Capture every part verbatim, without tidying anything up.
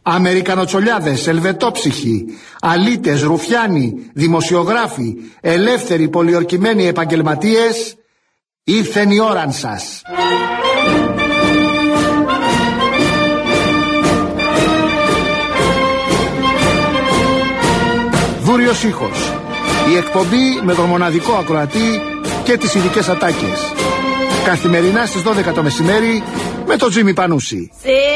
Αμερικανοτσολιάδες, ελβετόψυχοι, αλήτες, ρουφιάνοι, δημοσιογράφοι, ελεύθεροι πολιορκημένοι επαγγελματίες, ήρθεν η ώραν σας. Βούριος ήχος. Η εκπομπή με τον μοναδικό ακροατή και τις ειδικές ατάκες. Καθημερινά στις δώδεκα το μεσημέρι με τον Τζίμι Πανούση.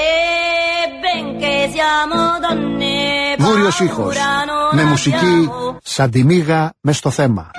Βούριος ήχος. Με μουσική σαν τη μύγα μες στο θέμα.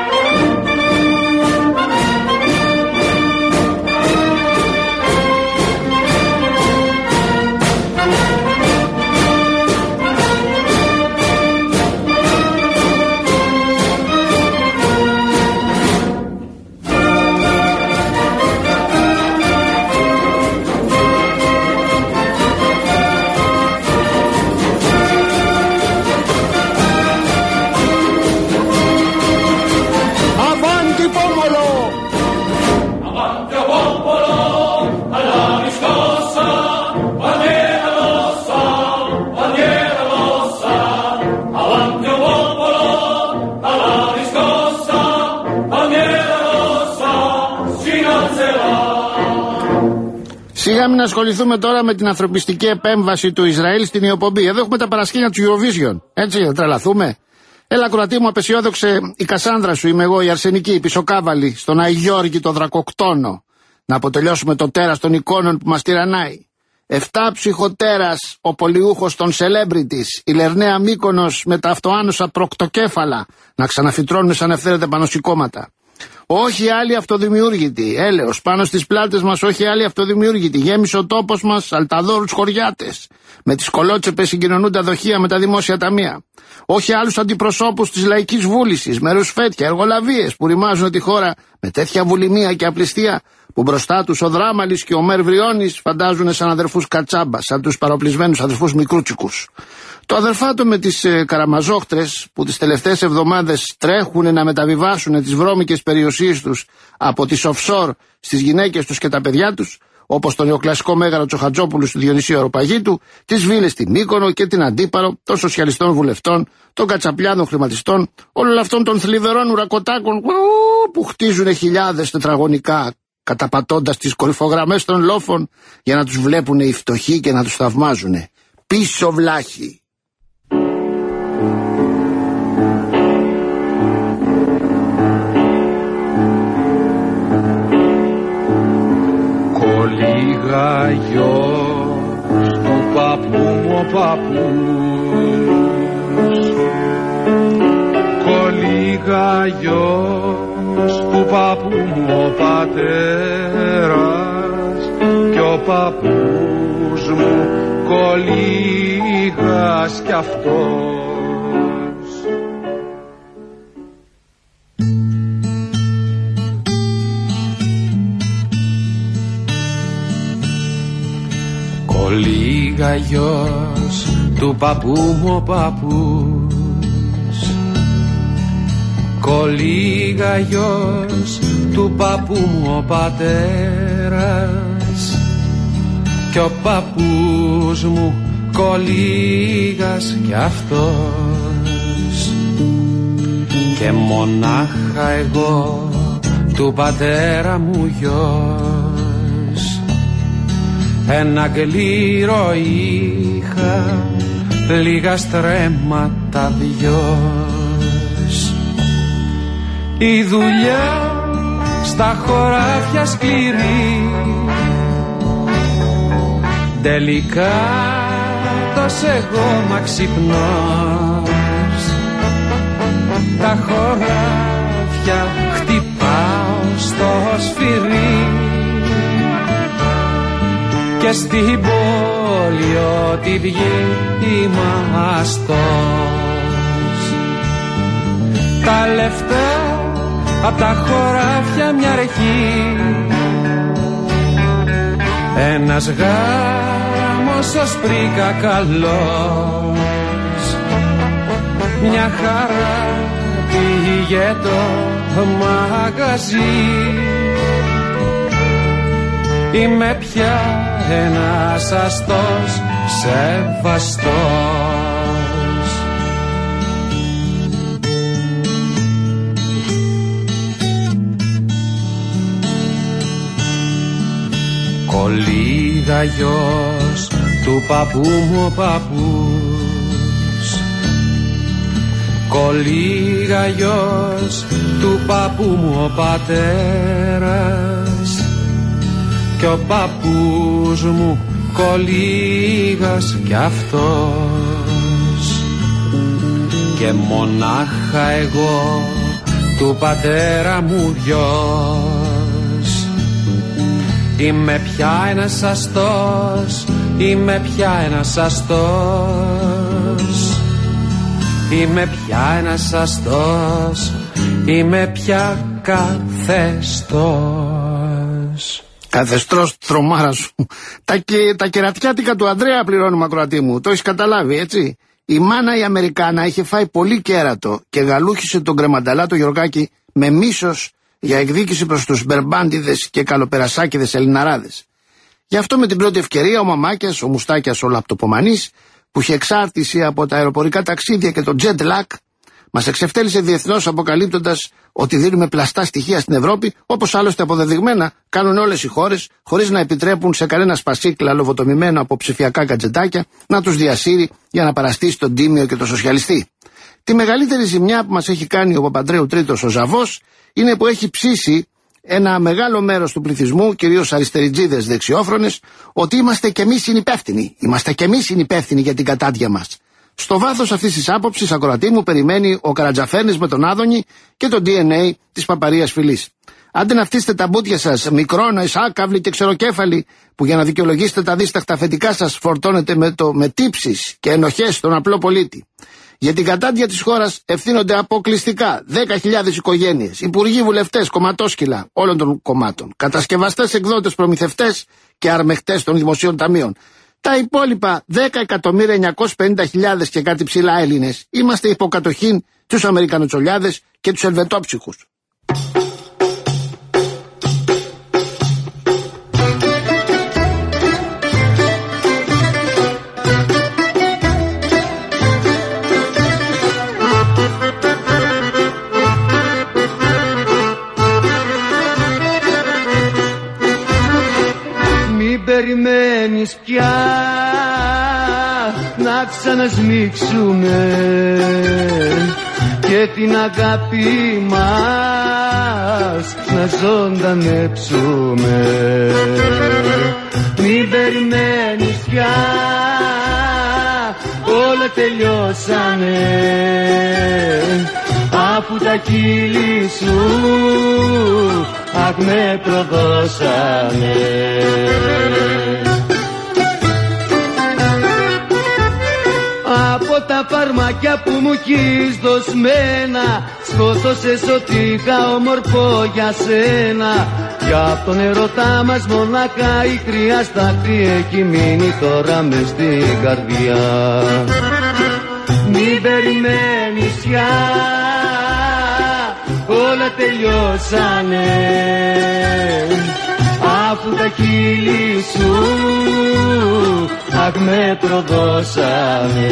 Σιγά μην ασχοληθούμε τώρα με την ανθρωπιστική επέμβαση του Ισραήλ στην Ιοπομπή. Εδώ έχουμε τα παρασκήνια του Eurovision. Έτσι, θα τρελαθούμε. Έλα, κροατή μου, απεσιόδοξε, η Κασάνδρα σου είμαι εγώ, η Αρσενική, η Πισοκάβαλη, στον Αγιώργη το Δρακοκτόνο. Να αποτελειώσουμε το τέρας των εικόνων που μας τυραννάει. Εφτά ψυχοτέρας, ο πολιούχος των celebrities, η Λερναία Μύκονος με τα αυτοάνωσα προκτοκέφαλα, να ξαναφυτρώνουν σαν ευθέρετε πάνω σηκώματα. Όχι άλλοι αυτοδημιούργητοι, έλεος, πάνω στις πλάτες μας όχι άλλοι αυτοδημιούργητοι, γέμισε ο τόπος μας αλταδόρους χωριάτες. Με τις κολότσεπες συγκοινωνούν τα δοχεία με τα δημόσια ταμεία. Όχι άλλους αντιπροσώπους της λαϊκής βούλησης, με ρουσφέτια, εργολαβίες που ρημάζουν τη χώρα με τέτοια βουλημία και απληστία που μπροστά τους ο Δράμαλης και ο Μέρ Βριώνης φαντάζουν σαν αδερφούς Κατσάμπα, σαν τους παροπλισμένους αδερφούς Μικρούτσικους. Το αδερφάτο με τις ε, καραμαζόχτρες που τις τελευταίες εβδομάδες τρέχουν να μεταβιβάσουν τις βρώμικες περιουσίες τους από τις offshore στις γυναίκες τους και τα παιδιά τους, όπως τον νεοκλασικό μέγαρο Τσοχατζόπουλου του Διονυσίου Αεροπαγίτου, τις βίλες στη Μύκονο και την Αντίπαρο των σοσιαλιστών βουλευτών, των κατσαπλιάδων χρηματιστών, όλων αυτών των θλιβερών ουρακοτάκων που χτίζουν χιλιάδες τετραγωνικά, καταπατώντας τις κορυφογραμμές των λόφων για να τους βλέπουν οι φτωχοί και να τους θαυμάζουν. Πίσω βλάχοι. Κολίγα γιος του παππού μου ο παππούς, κολίγα γιος του παππού μου ο πατέρας και ο παππούς μου κολίγας κι αυτός. Κολίγα γιος του παππού μου ο παππούς, κολίγα γιος του παππού μου ο πατέρας κι ο παππούς μου κολίγας κι αυτός. Και μονάχα εγώ του πατέρα μου γιος, ένα γλύρο είχα, λίγα στρέμματα δυος. Η δουλειά στα χωράφια σκληρή, τελικά τόσο εγώ μα ξυπνός. Τα χωράφια χτυπάω στο σφυρί και στην πόλη ό,τι βγει ημαστός. Τα λεφτά απ' τα χωράφια μια αρχή, ένας γάμος ως πρίκα καλός, μια χαρά πήγε το μαγαζί. Είμαι πια ένας αστός σεβαστός. Κολίγα γιος του παππού μου ο παππούς, κολίγα γιος του παππού μου ο πατέρας, κι ο παππούς μου κολίγας κι αυτός, και μονάχα εγώ του πατέρα μου γιος. Είμαι πια ένας αστός, είμαι πια ένας αστός, είμαι πια ένας αστός, είμαι πια καθεστώς. Καθεστώς τρομάρα σου. Τα, και, τα κερατιάτικα του Ανδρέα πληρώνουμε, ακροατή μου. Το έχεις καταλάβει, έτσι. Η μάνα η Αμερικάνα είχε φάει πολύ κέρατο και γαλούχησε τον κρεμανταλά το Γιωργάκη με μίσος για εκδίκηση προς τους μπερμπάντιδες και καλοπερασάκιδες Ελληναράδες. Γι' αυτό με την πρώτη ευκαιρία ο Μαμάκιας, ο Μουστάκιας, ο Λαπτοπομανής, που είχε εξάρτηση από τα αεροπορικά ταξίδια και το jet lag, μας εξευτέλισε διεθνώς αποκαλύπτοντας ότι δίνουμε πλαστά στοιχεία στην Ευρώπη, όπως άλλωστε αποδεδειγμένα κάνουν όλες οι χώρες, χωρίς να επιτρέπουν σε κανένα σπασίκλα λοβοτομημένο από ψηφιακά κατζετάκια να τους διασύρει για να παραστήσει τον τίμιο και τον σοσιαλιστή. Τη μεγαλύτερη ζημιά που μας έχει κάνει ο Παπαντρέου Τρίτος ο Ζαβός είναι που έχει ψήσει ένα μεγάλο μέρος του πληθυσμού, κυρίως αριστεριτζίδες δεξιόφρονες, ότι είμαστε κι εμείς συνυπεύθυνοι. Είμαστε κι εμείς συνυπεύθυνοι για την κατάντια μας. Στο βάθος αυτής της άποψης, ακροατή μου, περιμένει ο Καρατζαφέρνης με τον Άδωνη και το ντι εν έι της παπαρίας φυλής. Άντε να φτύσετε τα μπούτια σας, μικρόνοες, άκαυλοι και ξεροκέφαλοι, που για να δικαιολογήσετε τα δίσταχτα αφεντικά σας φορτώνετε με, το, με τύψεις και ενοχές στον απλό πολίτη. Για την κατάντια της χώρας ευθύνονται αποκλειστικά δέκα χιλιάδες οικογένειες, υπουργοί, βουλευτές, κομματόσκυλα όλων των κομμάτων, κατασκευαστές, εκδότες, προμηθευτές και αρμεχτές των δημοσίων ταμείων. Τα υπόλοιπα δέκα εκατομμύρια εννιακόσιες πενήντα χιλιάδες και κάτι ψηλά Έλληνες είμαστε υποκατοχήν τους Αμερικανοτσολιάδες και τους Ελβετόψυχους. Περιμένεις πια να ξανασμίξουμε και την αγάπη μας να ζωντανέψουμε. Μην περιμένεις πια, όλα τελειώσανε, αφού τα χείλη σου αχ με προδώσανε. Από τα φαρμάκια που μου έχεις δοσμένα, σκότωσες ό,τι είχα ομορφό για σένα. Κι απ' τον ερωτά μας μονάχα η κρύα στάχτη έχει μείνει τώρα μες στην καρδιά. Μην περιμένεις πια, όλα τελειώσανε, αφού τα χείλη σου αχ με προδώσανε.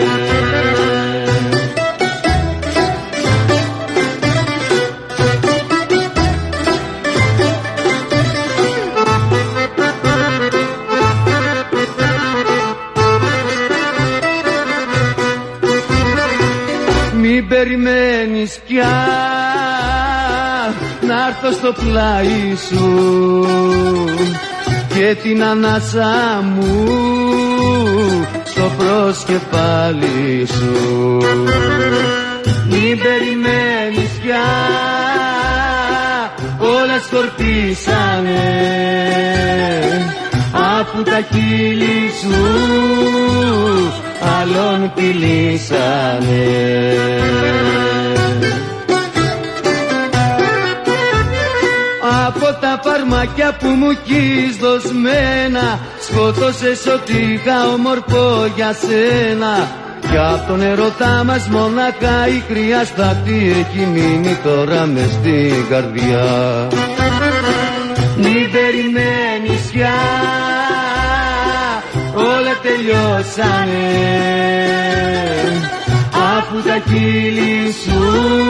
Μην περιμένεις πια να έρθω στο πλάι σου και την ανάσα μου στο προσκεφάλι σου. Μην περιμένεις πια, όλα σκορπίσανε, αφού τα χείλη σου άλλον πηλίσανε. Από τα φαρμάκια που μου έχεις δοσμένα, σκότωσες ό,τι είχα ομορφό για σένα. Κι απ' τον ερωτά μας μονάχα η κρύα στάχτη έχει μείνει τώρα μες στην καρδιά. Μην περιμένεις πια, όλα τελειώσανε, τελειώσανε. Αφού τα χείλη σου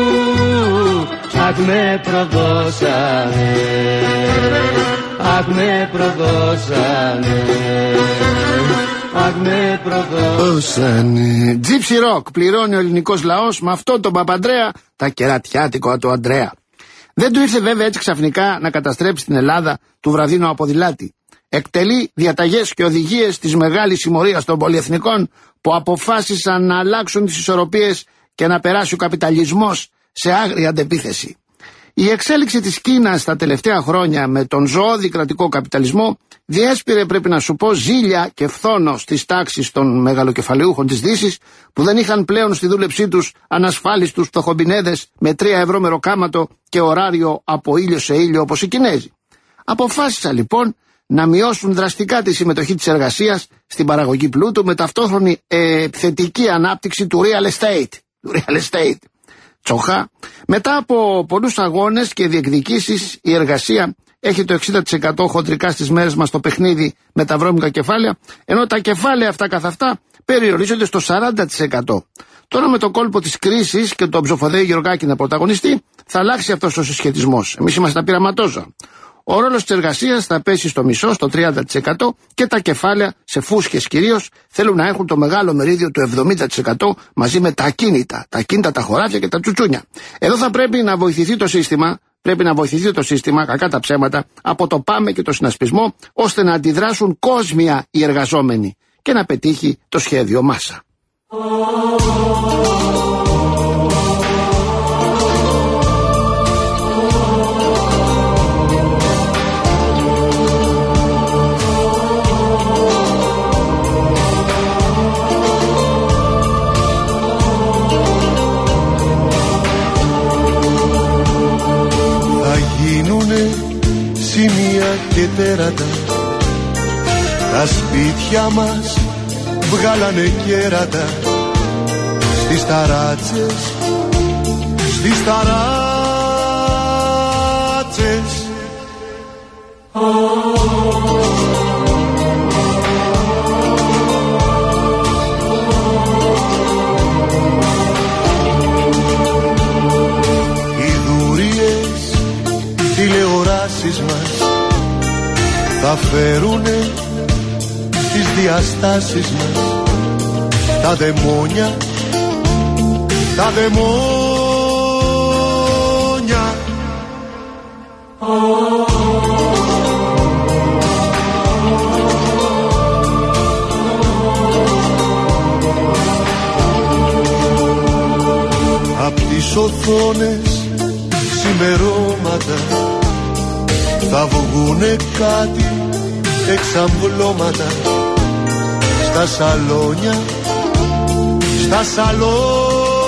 αχ με προδώσανε, αχ με προδώσανε, αχ με προδώσανε. Gypsy Rock πληρώνει ο ελληνικός λαός με αυτόν τον Παπαντρέα τα κερατιάτικο του Αντρέα. Δεν του ήρθε βέβαια έτσι ξαφνικά να καταστρέψει την Ελλάδα του βραδύνου αποδηλάτη. Εκτελεί διαταγές και οδηγίες της μεγάλης συμμορίας των πολυεθνικών που αποφάσισαν να αλλάξουν τις ισορροπίες και να περάσει ο καπιταλισμός σε άγρια αντεπίθεση. Η εξέλιξη της Κίνας τα τελευταία χρόνια με τον ζωώδη κρατικό καπιταλισμό διέσπηρε, πρέπει να σου πω, ζήλια και φθόνο στις τάξεις των μεγαλοκεφαλαιούχων της Δύσης που δεν είχαν πλέον στη δούλεψή τους ανασφάλιστους φτωχομπινέδες με τρία ευρώ μεροκάματο και ωράριο από ήλιο σε ήλιο όπως οι Κινέζοι. Αποφάσισαν λοιπόν να μειώσουν δραστικά τη συμμετοχή της εργασίας στην παραγωγή πλούτου με ταυτόχρονη ε, θετική ανάπτυξη του real estate. Του real estate. Τσοχά. Μετά από πολλούς αγώνες και διεκδικήσεις η εργασία έχει το εξήντα τοις εκατό χοντρικά στις μέρες μας στο παιχνίδι με τα βρώμικα κεφάλαια, ενώ τα κεφάλαια αυτά καθ' αυτά περιορίζονται στο σαράντα τοις εκατό. Τώρα με το κόλπο της κρίσης και τον ψοφοδέη Γεωργάκη να πρωταγωνιστεί θα αλλάξει αυτός ο συσχετισμός. Εμείς είμαστε τα πειραματόζωα. Ο ρόλος της εργασίας θα πέσει στο μισό, στο τριάντα τοις εκατό και τα κεφάλαια, σε φούσκες κυρίως, θέλουν να έχουν το μεγάλο μερίδιο του εβδομήντα τοις εκατό μαζί με τα ακίνητα, τα ακίνητα, τα χωράφια και τα τσουτσούνια. Εδώ θα πρέπει να βοηθηθεί το σύστημα, πρέπει να βοηθηθεί το σύστημα, κακά τα ψέματα, από το πάμε και το συνασπισμό, ώστε να αντιδράσουν κόσμια οι εργαζόμενοι και να πετύχει το σχέδιο Μάσα. Σημεία και τέρατα, τα σπίτια μας βγάλανε κέρατα, στις ταράτσες, στις ταράτσες. Οι δούριες τηλεοράσεις μας θα φέρουνε τις διαστάσεις μας, τα δαιμόνια, τα δαιμόνια. Απ' τις οθόνες ξημερώματα θα βγουνε κάτι εξαμπλώματα στα σαλόνια, στα σαλόνια.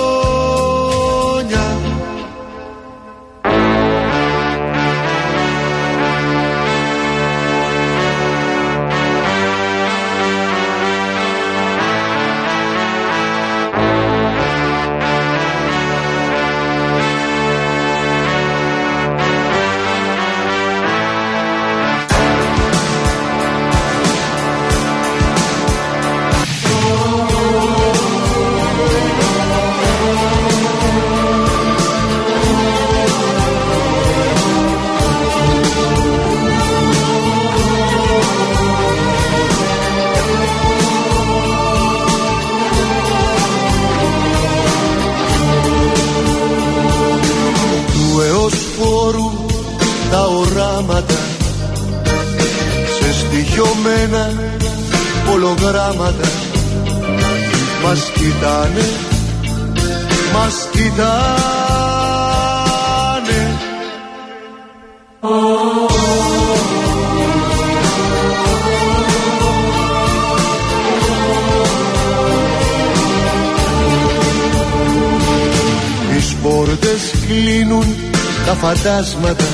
Τα οράματα σε στοιχειωμένα ολογράμματα μας κοιτάνε, μας κοιτάνε. Τις πόρτες κλείνουν τα φαντάσματα,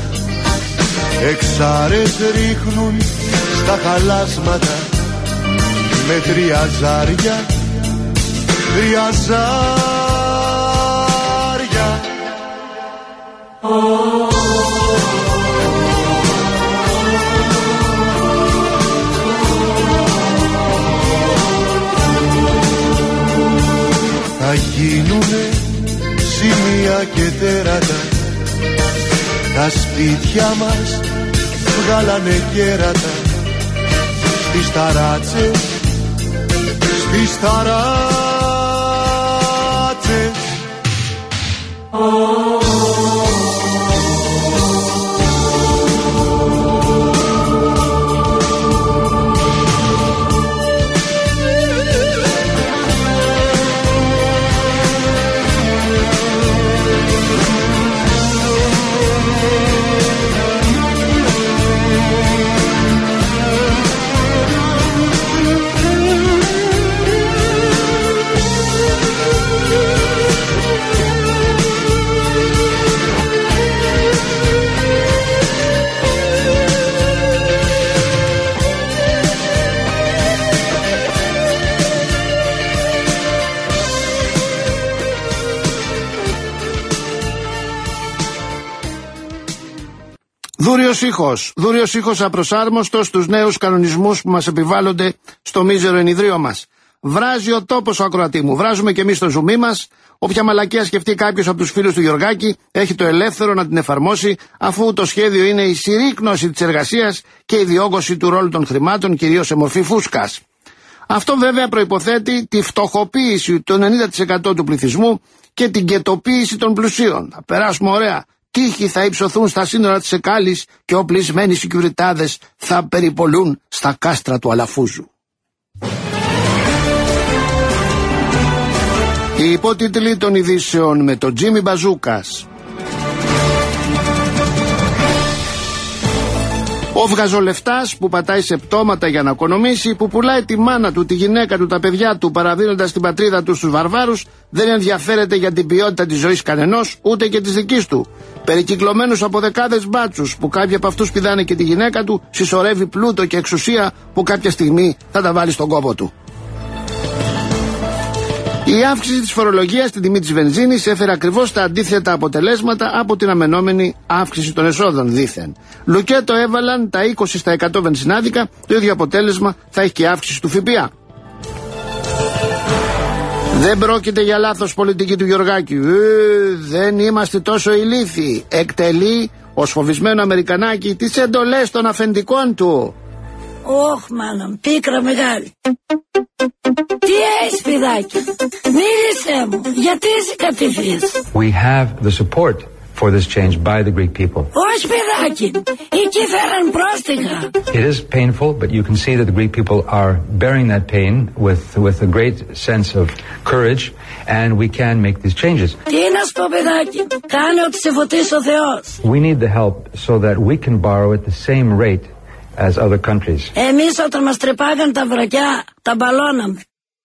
εξάρες ρίχνουν στα χαλάσματα, με τριαζάρια, τριαζάρια. γίνουνε σημεία και τέρατα. Τα σπίτια μας βγάλανε κέρατα. Στις ταράτσες, στις ταράτσες. Δούριος ήχος, δούριος ήχος απροσάρμοστος στους νέους κανονισμούς που μας επιβάλλονται στο μίζερο ενιδρίο μας. Βράζει ο τόπος, ο ακροατή μου, βράζουμε και εμείς το ζουμί μας. Όποια μαλακία σκεφτεί κάποιος από τους φίλους του Γιωργάκη έχει το ελεύθερο να την εφαρμόσει, αφού το σχέδιο είναι η συρρίκνωση της εργασίας και η διόγκωση του ρόλου των χρημάτων, κυρίως σε μορφή φούσκας. Αυτό βέβαια προϋποθέτει τη φτωχοποίηση του ενενήντα τοις εκατό του πληθυσμού και την κετοποίηση των πλουσίων. Θα περάσουμε ωραία. Τύχοι θα υψωθούν στα σύνορα της Εκάλης και οπλισμένοι σικιουριτάδες θα περιπολούν στα κάστρα του Αλαφούζου. Οι υπότιτλοι των ειδήσεων με τον Τζίμι Μπαζούκας. Ο βγαζολεφτάς που πατάει σε πτώματα για να οικονομήσει, που πουλάει τη μάνα του, τη γυναίκα του, τα παιδιά του, παραδίνοντας την πατρίδα του στους βαρβάρους, δεν ενδιαφέρεται για την ποιότητα της ζωής κανενός, ούτε και της δικής του. Περικυκλωμένος από δεκάδες μπάτσους, που κάποιοι από αυτούς πηδάνε και τη γυναίκα του, συσσωρεύει πλούτο και εξουσία που κάποια στιγμή θα τα βάλει στον κόπο του. Η αύξηση της φορολογίας στην τιμή της βενζίνης έφερε ακριβώς τα αντίθετα αποτελέσματα από την αμενόμενη αύξηση των εσόδων δήθεν. Λουκέτο έβαλαν τα είκοσι τοις εκατό βενζινάδικα, το ίδιο αποτέλεσμα θα έχει και η αύξηση του ΦΠΑ. Δεν πρόκειται για λάθος πολιτική του Γιωργάκη. Ε, δεν είμαστε τόσο ηλίθιοι. Εκτελεί ως φοβισμένο Αμερικανάκι τις εντολές των αφεντικών του. Όχ, μάνα, πίκρα μεγάλη. Τι έχεις, παιδάκι? Μίλησέ μου, γιατί είσαι κατηφής? We have the support for this change by the Greek people. Όχι, παιδάκι, εκεί φέραν πρόστιχα. It is painful, but you can see that the Greek people are bearing that pain with with a great sense of courage, and we can make these changes. Τι να σου πω, παιδάκι, κάνε ό,τι σε φωτίσει ο Θεός. We need the help so that we can borrow at the same rate as other countries. Εμείς όταν μας τρεπάγαν τα βρακιά, τα μπαλώναμε.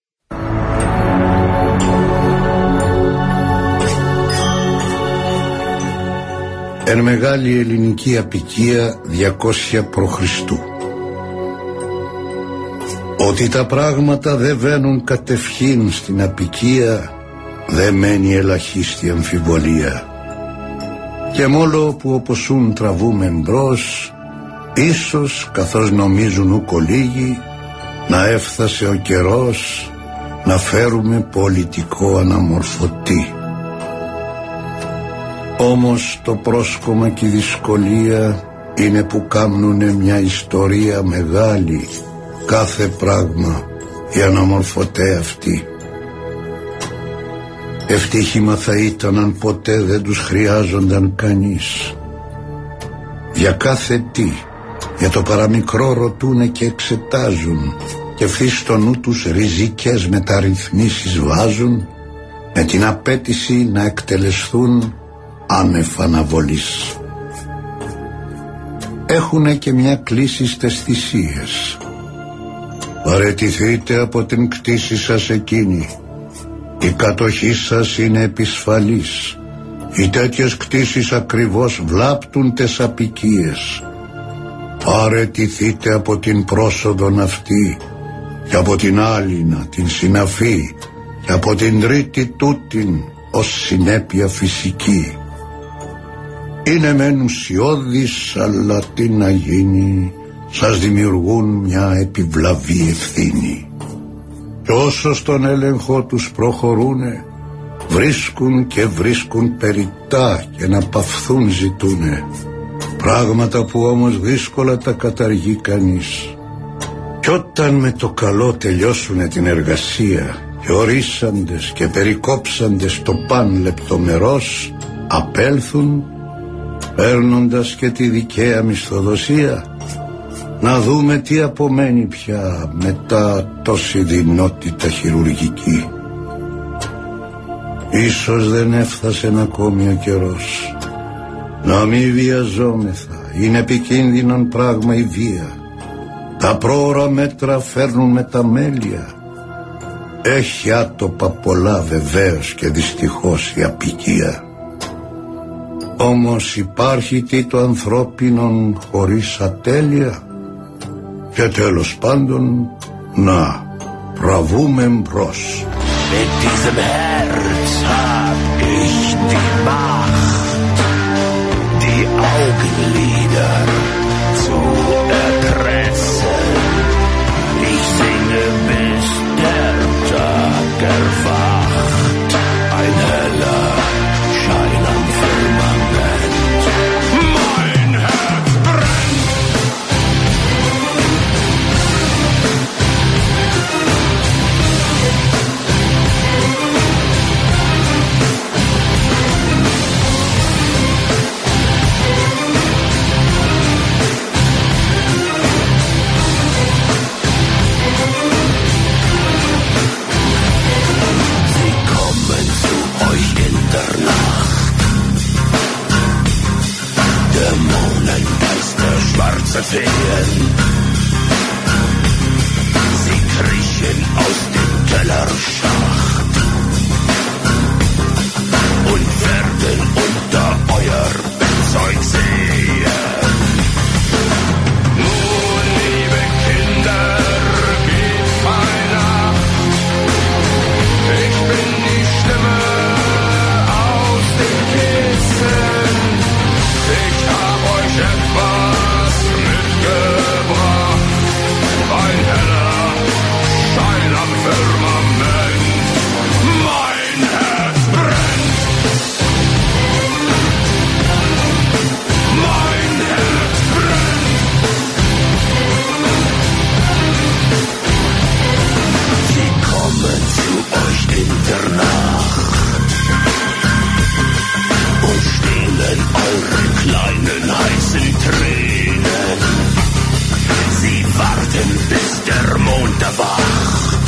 Εν μεγάλη ελληνική απικία διακόσια π.Χ. Ότι τα πράγματα δεν βαίνουν κατευχήν στην απικία, δεν μένει ελαχίστη αμφιβολία. Και μόλο που οπωσούν τραβούμε μπρος, ίσως καθώς νομίζουν ουκ ολίγοι, να έφτασε ο καιρός να φέρουμε πολιτικό αναμορφωτή. Όμως το πρόσκομα και η δυσκολία είναι που κάμνουνε μια ιστορία μεγάλη, κάθε πράγμα η αναμορφωτέ αυτή. Ευτύχημα θα ήταν αν ποτέ δεν τους χρειάζονταν κανείς. Για κάθε τι, για το παραμικρό ρωτούνε και εξετάζουν, και ευθύς στο νου τους ριζικές μεταρρυθμίσεις βάζουν, με την απέτηση να εκτελεσθούν άνευ αναβολής. Έχουνε και μια κλίση στες θυσίες. Παραιτηθείτε από την κτήση σας εκείνη. Η κατοχή σας είναι επισφαλής. Οι τέτοιες κτήσεις ακριβώς βλάπτουν τες απικίες. Παραιτηθείτε από την πρόσοδον αυτή και από την άλληνα, την συναφή, και από την τρίτη τούτην ως συνέπεια φυσική. Είναι μεν ουσιώδης, αλλά τι να γίνει, σας δημιουργούν μια επιβλαβή ευθύνη. Και όσο στον έλεγχο τους προχωρούνε, βρίσκουν και βρίσκουν περιττά και να παυθούν ζητούνε, πράγματα που όμως δύσκολα τα καταργεί κανείς. Κι όταν με το καλό τελειώσουνε την εργασία και ορίσαντες και περικόψαντες το παν λεπτομερώς απέλθουν, παίρνοντας και τη δικαία μισθοδοσία, να δούμε τι απομένει πια μετά τόση δεινότητα χειρουργική. Ίσως δεν έφτασε ακόμη ο καιρός. Να μη βιαζόμεθα, είναι επικίνδυνον πράγμα η βία. Τα πρόωρα μέτρα φέρνουν μεταμέλεια. Έχει άτοπα πολλά βεβαίως και δυστυχώς η απικία. Όμως υπάρχει τι το ανθρώπινον χωρίς ατέλεια. Και τέλος πάντων, να τραβούμε μπρος. Mit diesem Herz hab ich die Macht, die Augenlider zu erpressen. Ich singe, bis der Tag erwacht, ein heller Schein am Firmament. Mein Herz brennt. Schwarze Feen, sie kriechen aus dem Kellerschacht und werden unter euer Bettzeug sehen. Nun, liebe Kinder, gebt Weihnacht, ich bin die Stimme aus dem Kissen, ich hab euch etwas mitgebracht, ein heller Schein am Firmament, mein Herz brennt, mein Herz brennt. Sie kommen zu euch in der Nacht und stehlen eure kleinen heißen Tränen. Sie warten, bis der Mond erwacht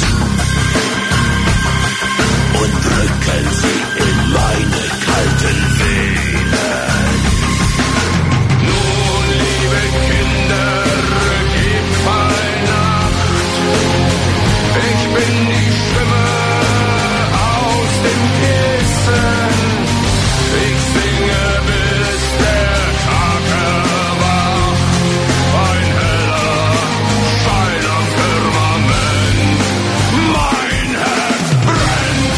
und drücken sie in meine kalten Venen. Nun, liebe Kinder, gebt Weihnacht. Ich bin die Stimme aus dem Kissen. Ich singe, bis der Tag erwacht. Ein heller Schein am Firmament. Mein Herz brennt.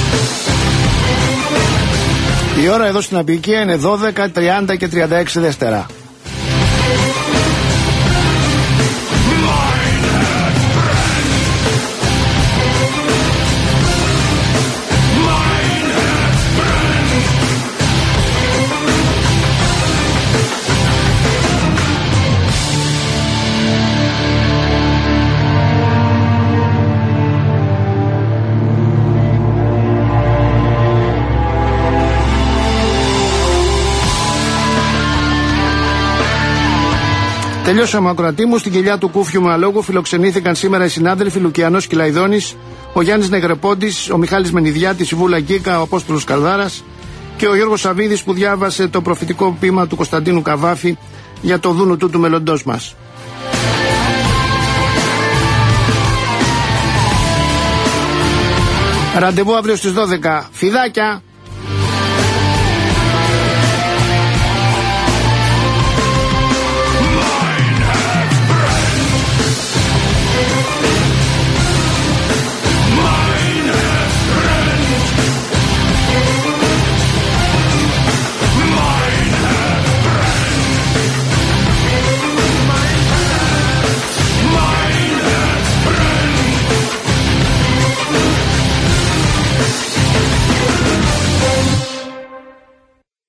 Η ώρα εδώ στην Απικία είναι δώδεκα, τριάντα και τριάντα έξι δεύτερα. Τελειώσαμε, ακροατή μου. Στην κοιλιά του Κούφιου Μαλόγου φιλοξενήθηκαν σήμερα οι συνάδελφοι Λουκιανός Κυλαϊδόνης, ο Γιάννης Νεγρεπόντης, ο Μιχάλης Μενιδιάτης, η Βούλα Γκίκα, ο Απόστολος Καλδάρας και ο Γιώργος Σαββίδης που διάβασε το προφητικό ποίημα του Κωνσταντίνου Καβάφη για το δούνου του του μέλλοντός μας. Ραντεβού αύριο στις δώδεκα. Φιδάκια!